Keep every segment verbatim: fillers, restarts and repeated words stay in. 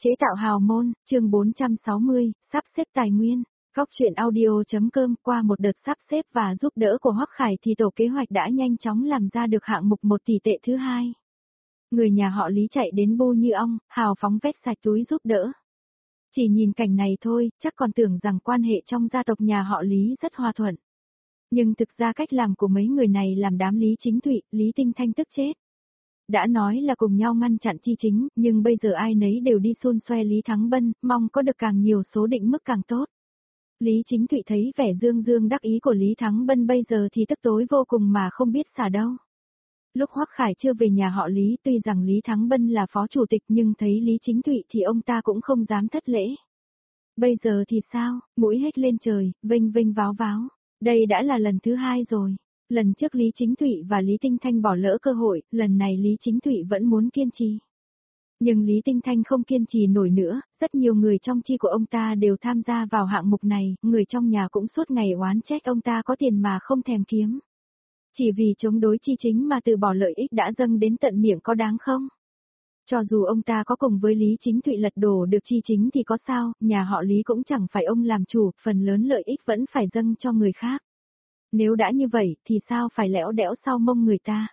Chế tạo hào môn, chương bốn trăm sáu mươi, sắp xếp tài nguyên. Góc truyện audio.com qua một đợt sắp xếp và giúp đỡ của Hoắc Khải thì tổ kế hoạch đã nhanh chóng làm ra được hạng mục một tỷ tệ thứ hai. Người nhà họ Lý chạy đến bu như ong, hào phóng vét sạch túi giúp đỡ. Chỉ nhìn cảnh này thôi, chắc còn tưởng rằng quan hệ trong gia tộc nhà họ Lý rất hòa thuận. Nhưng thực ra cách làm của mấy người này làm đám Lý Chính Thụy, Lý Tinh Thanh tức chết. Đã nói là cùng nhau ngăn chặn Chi Chính, nhưng bây giờ ai nấy đều đi xun xoe Lý Thắng Bân, mong có được càng nhiều số định mức càng tốt. Lý Chính Thụy thấy vẻ dương dương đắc ý của Lý Thắng Bân bây giờ thì tức tối vô cùng mà không biết xả đâu. Lúc Hoắc Khải chưa về nhà họ Lý, tuy rằng Lý Thắng Bân là phó chủ tịch nhưng thấy Lý Chính Thụy thì ông ta cũng không dám thất lễ. Bây giờ thì sao, mũi hết lên trời, vênh vênh váo váo. Đây đã là lần thứ hai rồi. Lần trước Lý Chính Thụy và Lý Tinh Thanh bỏ lỡ cơ hội, lần này Lý Chính Thụy vẫn muốn kiên trì. Nhưng Lý Tinh Thanh không kiên trì nổi nữa, rất nhiều người trong chi của ông ta đều tham gia vào hạng mục này, người trong nhà cũng suốt ngày oán trách ông ta có tiền mà không thèm kiếm. Chỉ vì chống đối Chi Chính mà từ bỏ lợi ích đã dâng đến tận miệng có đáng không? Cho dù ông ta có cùng với Lý Chính Thụy lật đổ được Chi Chính thì có sao, nhà họ Lý cũng chẳng phải ông làm chủ, phần lớn lợi ích vẫn phải dâng cho người khác. Nếu đã như vậy thì sao phải lẽo đẽo sau mông người ta?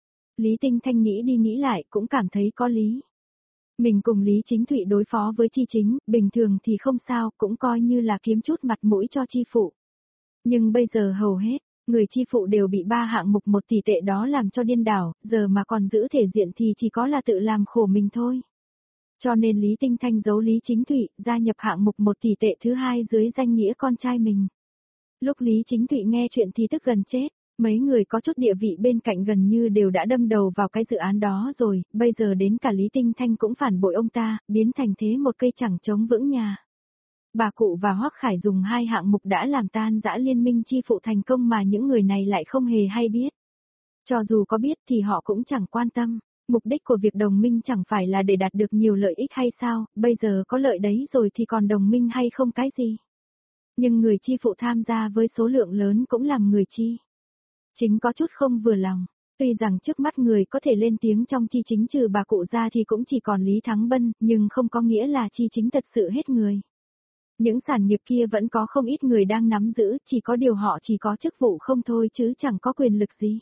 Lý Tinh Thanh nghĩ đi nghĩ lại cũng cảm thấy có lý. Mình cùng Lý Chính Thụy đối phó với Chi Chính, bình thường thì không sao, cũng coi như là kiếm chút mặt mũi cho chi phụ. Nhưng bây giờ hầu hết, người chi phụ đều bị ba hạng mục một tỷ tệ đó làm cho điên đảo, giờ mà còn giữ thể diện thì chỉ có là tự làm khổ mình thôi. Cho nên Lý Tinh Thanh giấu Lý Chính Thụy, gia nhập hạng mục một tỷ tệ thứ hai dưới danh nghĩa con trai mình. Lúc Lý Chính Thụy nghe chuyện thì tức gần chết, mấy người có chút địa vị bên cạnh gần như đều đã đâm đầu vào cái dự án đó rồi, bây giờ đến cả Lý Tinh Thanh cũng phản bội ông ta, biến thành thế một cây chẳng chống vững nhà. Bà cụ và Hoắc Khải dùng hai hạng mục đã làm tan rã liên minh chi phụ thành công mà những người này lại không hề hay biết. Cho dù có biết thì họ cũng chẳng quan tâm, mục đích của việc đồng minh chẳng phải là để đạt được nhiều lợi ích hay sao, bây giờ có lợi đấy rồi thì còn đồng minh hay không cái gì. Nhưng người chi phụ tham gia với số lượng lớn cũng làm người chi chính có chút không vừa lòng. Tuy rằng trước mắt người có thể lên tiếng trong chi chính trừ bà cụ ra thì cũng chỉ còn Lý Thắng Bân, nhưng không có nghĩa là chi chính thật sự hết người. Những sản nghiệp kia vẫn có không ít người đang nắm giữ, chỉ có điều họ chỉ có chức vụ không thôi chứ chẳng có quyền lực gì.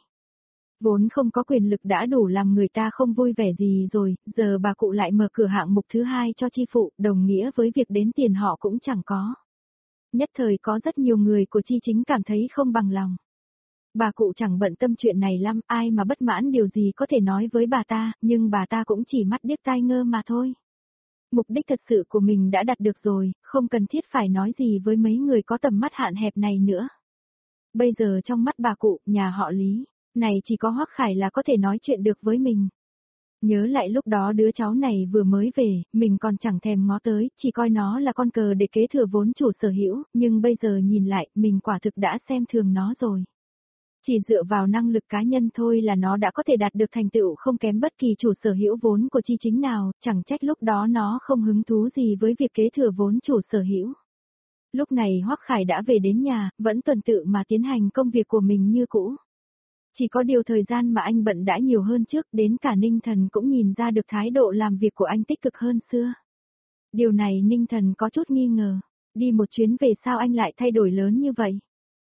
Vốn không có quyền lực đã đủ làm người ta không vui vẻ gì rồi, giờ bà cụ lại mở cửa hạng mục thứ hai cho chi phụ, đồng nghĩa với việc đến tiền họ cũng chẳng có. Nhất thời có rất nhiều người của chi chính cảm thấy không bằng lòng. Bà cụ chẳng bận tâm chuyện này lắm, ai mà bất mãn điều gì có thể nói với bà ta, nhưng bà ta cũng chỉ mắt điếc tai ngơ mà thôi. Mục đích thật sự của mình đã đạt được rồi, không cần thiết phải nói gì với mấy người có tầm mắt hạn hẹp này nữa. Bây giờ trong mắt bà cụ, nhà họ Lý, này chỉ có Hoắc Khải là có thể nói chuyện được với mình. Nhớ lại lúc đó đứa cháu này vừa mới về, mình còn chẳng thèm ngó tới, chỉ coi nó là con cờ để kế thừa vốn chủ sở hữu, nhưng bây giờ nhìn lại, mình quả thực đã xem thường nó rồi. Chỉ dựa vào năng lực cá nhân thôi là nó đã có thể đạt được thành tựu không kém bất kỳ chủ sở hữu vốn của chi chính nào, chẳng trách lúc đó nó không hứng thú gì với việc kế thừa vốn chủ sở hữu. Lúc này Hoắc Khải đã về đến nhà, vẫn tuần tự mà tiến hành công việc của mình như cũ. Chỉ có điều thời gian mà anh bận đã nhiều hơn trước, đến cả Ninh Thần cũng nhìn ra được thái độ làm việc của anh tích cực hơn xưa. Điều này Ninh Thần có chút nghi ngờ, đi một chuyến về sao anh lại thay đổi lớn như vậy?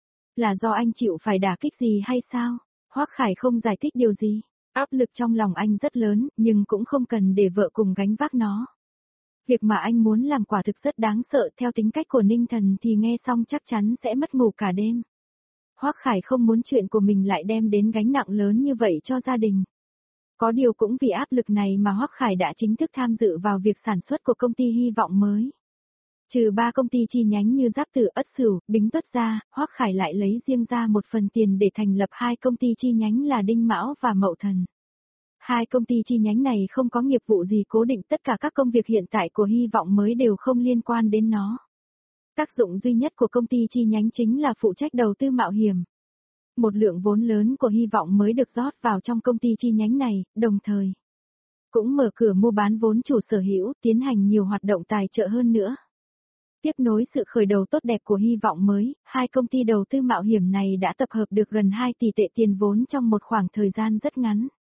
Là do anh chịu phải đả kích gì hay sao? Hoắc Khải không giải thích điều gì, áp lực trong lòng anh rất lớn, nhưng cũng không cần để vợ cùng gánh vác nó. Việc mà anh muốn làm quả thực rất đáng sợ, theo tính cách của Ninh Thần thì nghe xong chắc chắn sẽ mất ngủ cả đêm. Hoắc Khải không muốn chuyện của mình lại đem đến gánh nặng lớn như vậy cho gia đình. Có điều cũng vì áp lực này mà Hoắc Khải đã chính thức tham dự vào việc sản xuất của công ty hy vọng mới. Trừ ba công ty chi nhánh như Giáp Tử, Ất Sửu, Bính Tuất ra, Hoắc Khải lại lấy riêng ra một phần tiền để thành lập hai công ty chi nhánh là Đinh Mão và Mậu Thần. Hai công ty chi nhánh này không có nghiệp vụ gì cố định, tất cả các công việc hiện tại của hy vọng mới đều không liên quan đến nó. Tác dụng duy nhất của công ty chi nhánh chính là phụ trách đầu tư mạo hiểm. Một lượng vốn lớn của hy vọng mới được rót vào trong công ty chi nhánh này, đồng thời cũng mở cửa mua bán vốn chủ sở hữu, tiến hành nhiều hoạt động tài trợ hơn nữa. Tiếp nối sự khởi đầu tốt đẹp của hy vọng mới, hai công ty đầu tư mạo hiểm này đã tập hợp được gần hai tỷ tệ tiền vốn trong một khoảng thời gian rất ngắn.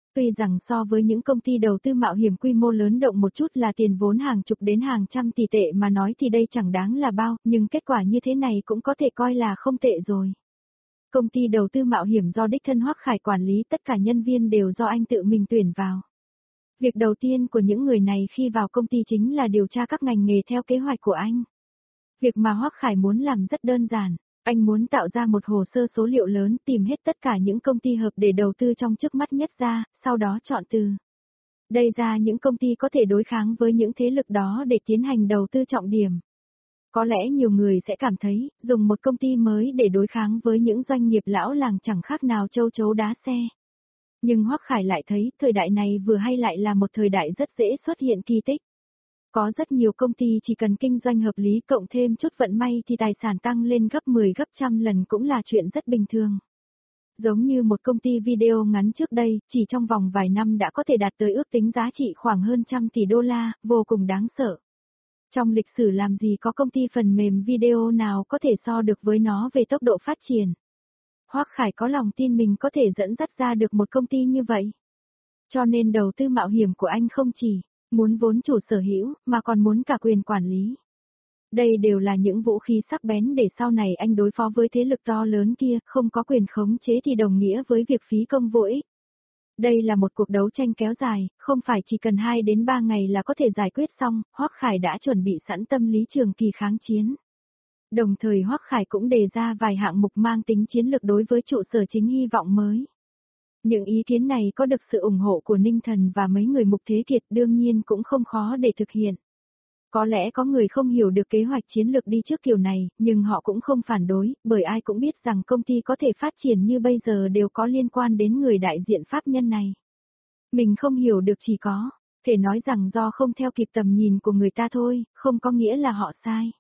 Tuy rằng so với những công ty đầu tư mạo hiểm quy mô lớn động một chút là tiền vốn hàng chục đến hàng trăm tỷ tệ mà nói thì đây chẳng đáng là bao, nhưng kết quả như thế này cũng có thể coi là không tệ rồi. Công ty đầu tư mạo hiểm do đích thân Hoắc Khải quản lý, tất cả nhân viên đều do anh tự mình tuyển vào. Việc đầu tiên của những người này khi vào công ty chính là điều tra các ngành nghề theo kế hoạch của anh. Việc mà Hoắc Khải muốn làm rất đơn giản, anh muốn tạo ra một hồ sơ số liệu lớn, tìm hết tất cả những công ty hợp để đầu tư trong trước mắt nhất ra, sau đó chọn từ đây ra những công ty có thể đối kháng với những thế lực đó để tiến hành đầu tư trọng điểm. Có lẽ nhiều người sẽ cảm thấy, dùng một công ty mới để đối kháng với những doanh nghiệp lão làng chẳng khác nào châu chấu đá xe. Nhưng Hoắc Khải lại thấy, thời đại này vừa hay lại là một thời đại rất dễ xuất hiện kỳ tích. Có rất nhiều công ty chỉ cần kinh doanh hợp lý cộng thêm chút vận may thì tài sản tăng lên gấp mười gấp trăm lần cũng là chuyện rất bình thường. Giống như một công ty video ngắn trước đây, chỉ trong vòng vài năm đã có thể đạt tới ước tính giá trị khoảng hơn trăm tỷ đô la, vô cùng đáng sợ. Trong lịch sử làm gì có công ty phần mềm video nào có thể so được với nó về tốc độ phát triển. Hoắc Khải có lòng tin mình có thể dẫn dắt ra được một công ty như vậy. Cho nên đầu tư mạo hiểm của anh không chỉ muốn vốn chủ sở hữu, mà còn muốn cả quyền quản lý. Đây đều là những vũ khí sắc bén để sau này anh đối phó với thế lực to lớn kia, không có quyền khống chế thì đồng nghĩa với việc phí công vô ích. Đây là một cuộc đấu tranh kéo dài, không phải chỉ cần hai đến ba ngày là có thể giải quyết xong, Hoắc Khải đã chuẩn bị sẵn tâm lý trường kỳ kháng chiến. Đồng thời Hoắc Khải cũng đề ra vài hạng mục mang tính chiến lược đối với trụ sở chính hy vọng mới. Những ý kiến này có được sự ủng hộ của Ninh Thần và mấy người Mục Thế Kiệt, đương nhiên cũng không khó để thực hiện. Có lẽ có người không hiểu được kế hoạch chiến lược đi trước kiểu này, nhưng họ cũng không phản đối, bởi ai cũng biết rằng công ty có thể phát triển như bây giờ đều có liên quan đến người đại diện pháp nhân này. Mình không hiểu được chỉ có thể nói rằng do không theo kịp tầm nhìn của người ta thôi, không có nghĩa là họ sai.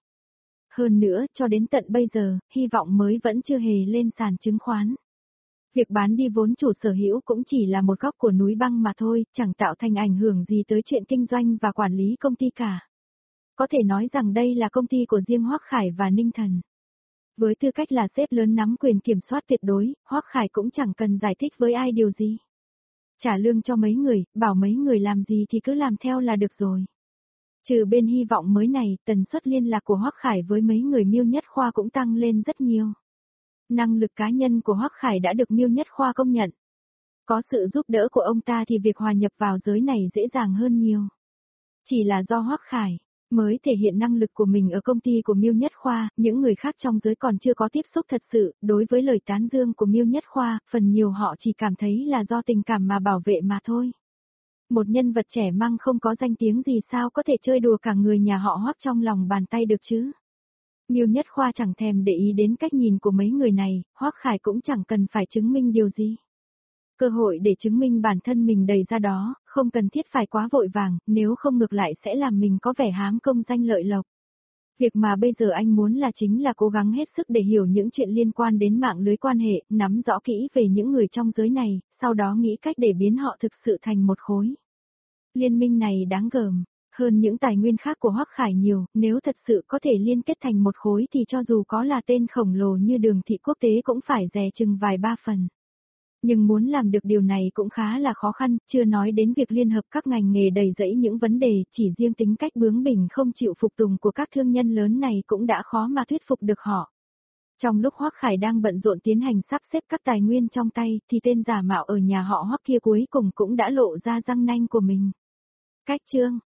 Hơn nữa, cho đến tận bây giờ, hy vọng mới vẫn chưa hề lên sàn chứng khoán. Việc bán đi vốn chủ sở hữu cũng chỉ là một góc của núi băng mà thôi, chẳng tạo thành ảnh hưởng gì tới chuyện kinh doanh và quản lý công ty cả. Có thể nói rằng đây là công ty của riêng Hoắc Khải và Ninh Thần. Với tư cách là sếp lớn nắm quyền kiểm soát tuyệt đối, Hoắc Khải cũng chẳng cần giải thích với ai điều gì. Trả lương cho mấy người, bảo mấy người làm gì thì cứ làm theo là được rồi. Trừ bên hy vọng mới này, tần suất liên lạc của Hoắc Khải với mấy người Miêu Nhất Khoa cũng tăng lên rất nhiều. Năng lực cá nhân của Hoắc Khải đã được Miêu Nhất Khoa công nhận. Có sự giúp đỡ của ông ta thì việc hòa nhập vào giới này dễ dàng hơn nhiều. Chỉ là do Hoắc Khải mới thể hiện năng lực của mình ở công ty của Miêu Nhất Khoa, những người khác trong giới còn chưa có tiếp xúc thật sự, đối với lời tán dương của Miêu Nhất Khoa, phần nhiều họ chỉ cảm thấy là do tình cảm mà bảo vệ mà thôi. Một nhân vật trẻ măng không có danh tiếng gì sao có thể chơi đùa cả người nhà họ Hoắc trong lòng bàn tay được chứ. Miêu Nhất Khoa chẳng thèm để ý đến cách nhìn của mấy người này, Hoắc Khải cũng chẳng cần phải chứng minh điều gì. Cơ hội để chứng minh bản thân mình đầy ra đó, không cần thiết phải quá vội vàng, nếu không ngược lại sẽ làm mình có vẻ hám công danh lợi lộc. Việc mà bây giờ anh muốn là chính là cố gắng hết sức để hiểu những chuyện liên quan đến mạng lưới quan hệ, nắm rõ kỹ về những người trong giới này, sau đó nghĩ cách để biến họ thực sự thành một khối. Liên minh này đáng gờm, hơn những tài nguyên khác của Hoắc Khải nhiều, nếu thật sự có thể liên kết thành một khối thì cho dù có là tên khổng lồ như Đường Thị Quốc tế cũng phải dè chừng vài ba phần. Nhưng muốn làm được điều này cũng khá là khó khăn, chưa nói đến việc liên hợp các ngành nghề đầy rẫy những vấn đề, chỉ riêng tính cách bướng bỉnh không chịu phục tùng của các thương nhân lớn này cũng đã khó mà thuyết phục được họ. Trong lúc Hoắc Khải đang bận rộn tiến hành sắp xếp các tài nguyên trong tay, thì tên giả mạo ở nhà họ Hoắc kia cuối cùng cũng đã lộ ra răng nanh của mình. Cách chương